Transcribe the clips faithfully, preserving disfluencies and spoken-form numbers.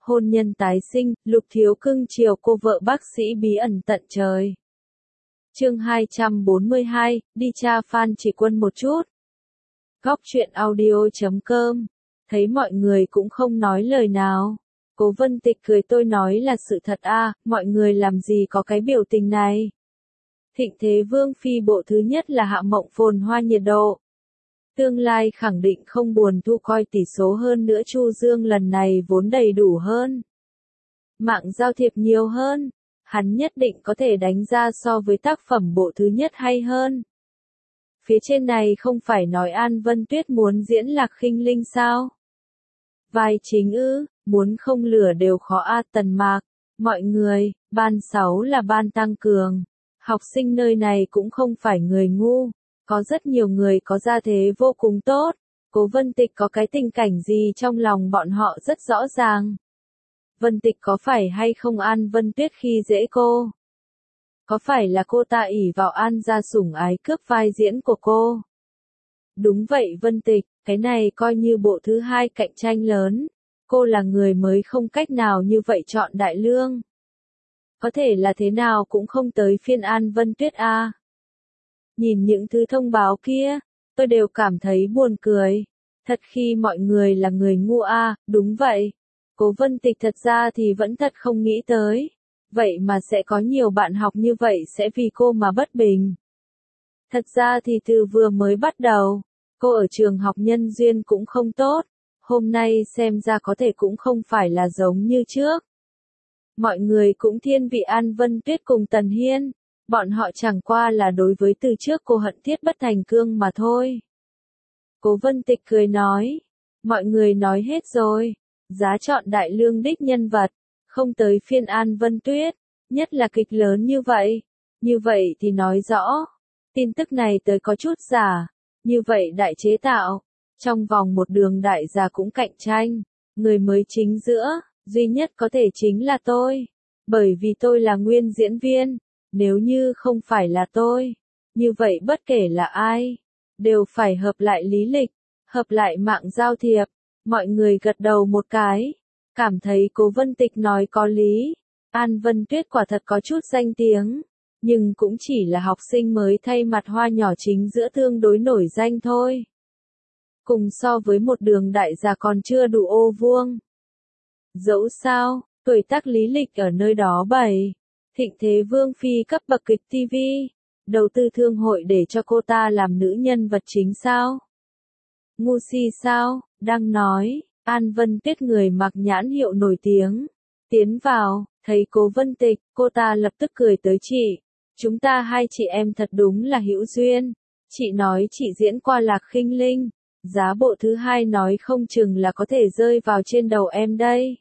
hôn nhân tái sinh, Lục Thiếu cưng chiều cô vợ bác sĩ bí ẩn tận trời. Chương hai trăm bốn mươi hai, đi tra Phan Chỉ Quân một chút. Góc truyện audio chấm com. Thấy mọi người cũng không nói lời nào. Cố Vân Tịch cười tôi nói là sự thật à, mọi người làm gì có cái biểu tình này. Thịnh Thế Vương phi bộ thứ nhất là hạ mộng phồn hoa nhiệt độ. Tương lai khẳng định không buồn thu coi tỷ số hơn nữa Chu Dương lần này vốn đầy đủ hơn. Mạng giao thiệp nhiều hơn. Hắn nhất định có thể đánh ra so với tác phẩm bộ thứ nhất hay hơn. Phía trên này không phải nói An Vân Tuyết muốn diễn Lạc Khinh Linh sao? Vai chính ư, muốn không lửa đều khó a Tần Mạc. Mọi người, ban sáu là ban tăng cường. Học sinh nơi này cũng không phải người ngu. Có rất nhiều người có gia thế vô cùng tốt. Cố Vân Tịch có cái tình cảnh gì trong lòng bọn họ rất rõ ràng. Vân Tịch có phải hay không An Vân Tuyết khi dễ cô? Có phải là cô ta ỷ vào An gia sủng ái cướp vai diễn của cô? Đúng vậy Vân Tịch, cái này coi như bộ thứ hai cạnh tranh lớn. Cô là người mới không cách nào như vậy chọn đại lương. Có thể là thế nào cũng không tới phiên An Vân Tuyết a. À. Nhìn những thứ thông báo kia, tôi đều cảm thấy buồn cười. Thật khi mọi người là người ngu a, à, đúng vậy. Cố Vân Tịch thật ra thì vẫn thật không nghĩ tới. Vậy mà sẽ có nhiều bạn học như vậy sẽ vì cô mà bất bình. Thật ra thì từ vừa mới bắt đầu, cô ở trường học nhân duyên cũng không tốt. Hôm nay xem ra có thể cũng không phải là giống như trước. Mọi người cũng thiên vị An Vân Tuyết cùng Tần Hiên. Bọn họ chẳng qua là đối với từ trước cô hận thiết bất thành cương mà thôi. Cố Vân Tịch cười nói. Mọi người nói hết rồi. Giá chọn đại lương đích nhân vật. Không tới phiên An Vân Tuyết. Nhất là kịch lớn như vậy. Như vậy thì nói rõ. Tin tức này tới có chút giả. Như vậy đại chế tạo. Trong vòng một đường đại gia cũng cạnh tranh. Người mới chính giữa. Duy nhất có thể chính là tôi. Bởi vì tôi là nguyên diễn viên. Nếu như không phải là tôi. Như vậy bất kể là ai. Đều phải hợp lại lý lịch. Hợp lại mạng giao thiệp. Mọi người gật đầu một cái. Cảm thấy Cố Vân Tịch nói có lý. An Vân Tuyết quả thật có chút danh tiếng. Nhưng cũng chỉ là học sinh mới thay mặt hoa nhỏ chính giữa tương đối nổi danh thôi. Cùng so với một đường đại gia còn chưa đủ ô vuông. Dẫu sao, tuổi tác lý lịch ở nơi đó bày. Thịnh Thế Vương phi cấp bậc kịch ti vi. Đầu tư thương hội để cho cô ta làm nữ nhân vật chính sao? Ngu si sao? Đang nói, An Vân Tuyết người mặc nhãn hiệu nổi tiếng. Tiến vào, thấy Cố Vân Tịch, cô ta lập tức cười tới chị. Chúng ta hai chị em thật đúng là hữu duyên. Chị nói chị diễn qua Lạc Khinh Linh. Giá bộ thứ hai nói không chừng là có thể rơi vào trên đầu em đây.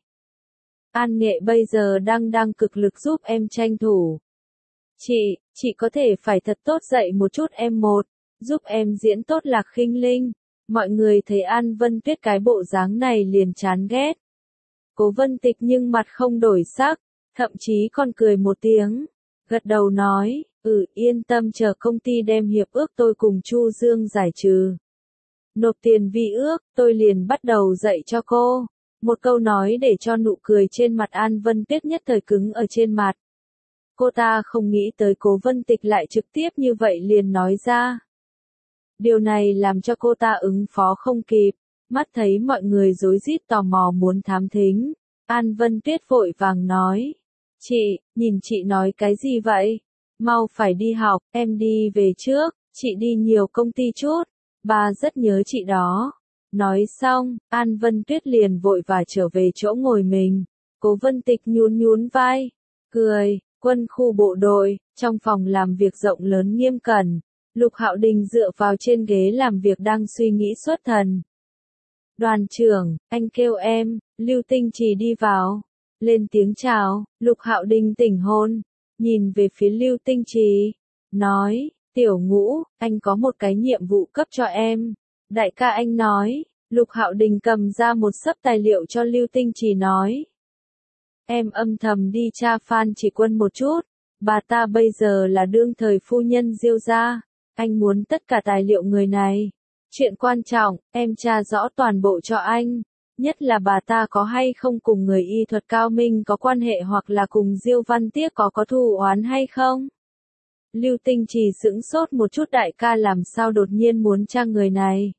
An Nghệ bây giờ đang đang cực lực giúp em tranh thủ. Chị, chị có thể phải thật tốt dạy một chút em một. Giúp em diễn tốt Lạc Khinh Linh. Mọi người thấy An Vân Tuyết cái bộ dáng này liền chán ghét. Cố Vân Tịch nhưng mặt không đổi sắc, thậm chí còn cười một tiếng, gật đầu nói, ừ yên tâm chờ công ty đem hiệp ước tôi cùng Chu Dương giải trừ. Nộp tiền vi ước, tôi liền bắt đầu dạy cho cô. Một câu nói để cho nụ cười trên mặt An Vân Tuyết nhất thời cứng ở trên mặt. Cô ta không nghĩ tới Cố Vân Tịch lại trực tiếp như vậy liền nói ra. Điều này làm cho cô ta ứng phó không kịp, mắt thấy mọi người rối rít tò mò muốn thám thính. An Vân Tuyết vội vàng nói, chị, nhìn chị nói cái gì vậy? Mau phải đi học, em đi về trước, chị đi nhiều công ty chút, ba rất nhớ chị đó. Nói xong, An Vân Tuyết liền vội vàng trở về chỗ ngồi mình. Cố Vân Tịch nhún nhún vai, cười, quân khu bộ đội, trong phòng làm việc rộng lớn nghiêm cẩn. Lục Hạo Đình dựa vào trên ghế làm việc đang suy nghĩ xuất thần. Đoàn trưởng, anh kêu em, Lưu Tinh Trì đi vào. Lên tiếng chào, Lục Hạo Đình tỉnh hồn, nhìn về phía Lưu Tinh Trì, nói, tiểu Ngũ, anh có một cái nhiệm vụ cấp cho em. Đại ca anh nói, Lục Hạo Đình cầm ra một xấp tài liệu cho Lưu Tinh Trì nói. Em âm thầm đi tra Phan Chỉ Quân một chút, bà ta bây giờ là đương thời phu nhân Diêu gia. Anh muốn tất cả tài liệu người này. Chuyện quan trọng, em tra rõ toàn bộ cho anh. Nhất là bà ta có hay không cùng người y thuật cao minh có quan hệ hoặc là cùng Diêu Văn Tiếc có có thù oán hay không? Lưu Tinh Trì sững sốt một chút, đại ca làm sao đột nhiên muốn tra người này?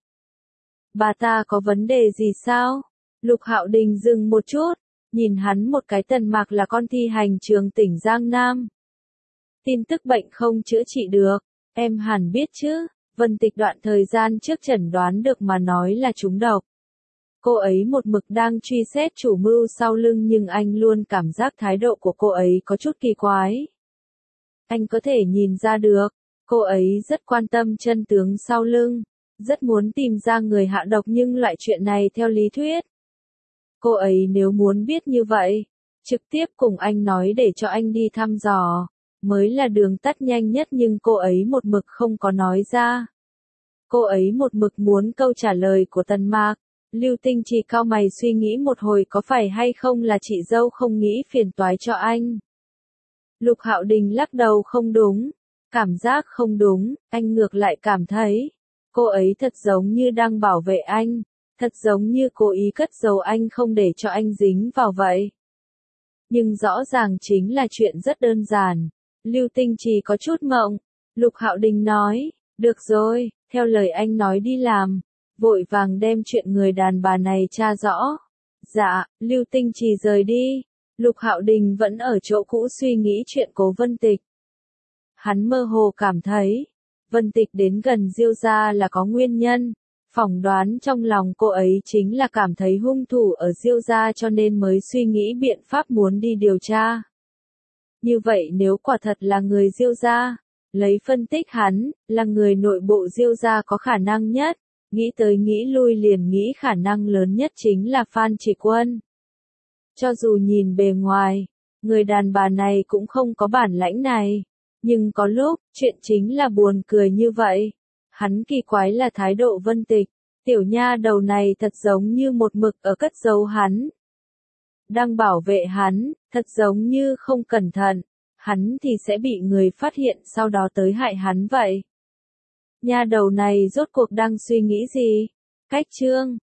Bà ta có vấn đề gì sao? Lục Hạo Đình dừng một chút, nhìn hắn một cái. Tần Mạc là con thi hành trường tỉnh Giang Nam. Tin tức bệnh không chữa trị được, em hẳn biết chứ. Vân Tịch đoạn thời gian trước chẩn đoán được mà nói là trúng độc. Cô ấy một mực đang truy xét chủ mưu sau lưng, nhưng anh luôn cảm giác thái độ của cô ấy có chút kỳ quái. Anh có thể nhìn ra được, cô ấy rất quan tâm chân tướng sau lưng, rất muốn tìm ra người hạ độc, nhưng loại chuyện này theo lý thuyết, cô ấy nếu muốn biết như vậy, trực tiếp cùng anh nói để cho anh đi thăm dò, mới là đường tắt nhanh nhất, nhưng cô ấy một mực không có nói ra. Cô ấy một mực muốn câu trả lời của Tần Mạc. Lưu Tinh Trì cau mày suy nghĩ một hồi, có phải hay không là chị dâu không nghĩ phiền toái cho anh? Lục Hạo Đình lắc đầu, không đúng, cảm giác không đúng, anh ngược lại cảm thấy, cô ấy thật giống như đang bảo vệ anh, thật giống như cố ý cất giấu anh không để cho anh dính vào vậy. Nhưng rõ ràng chính là chuyện rất đơn giản. Lưu Tinh Trì có chút ngộng. Lục Hạo Đình nói, được rồi, theo lời anh nói đi làm, vội vàng đem chuyện người đàn bà này tra rõ. Dạ, Lưu Tinh Trì rời đi. Lục Hạo Đình vẫn ở chỗ cũ suy nghĩ chuyện Cố Vân Tịch. Hắn mơ hồ cảm thấy, Vân Tịch đến gần Diêu gia là có nguyên nhân. Phỏng đoán trong lòng cô ấy chính là cảm thấy hung thủ ở Diêu gia cho nên mới suy nghĩ biện pháp muốn đi điều tra. Như vậy nếu quả thật là người Diêu gia, lấy phân tích hắn, là người nội bộ Diêu gia có khả năng nhất, nghĩ tới nghĩ lui liền nghĩ khả năng lớn nhất chính là Phan Chỉ Quân. Cho dù nhìn bề ngoài, người đàn bà này cũng không có bản lãnh này, nhưng có lúc, chuyện chính là buồn cười như vậy. Hắn kỳ quái là thái độ Vân Tịch, tiểu nha đầu này thật giống như một mực ở cất giấu hắn. Đang bảo vệ hắn, thật giống như không cẩn thận, hắn thì sẽ bị người phát hiện sau đó tới hại hắn vậy. Nha đầu này rốt cuộc đang suy nghĩ gì? Cách chương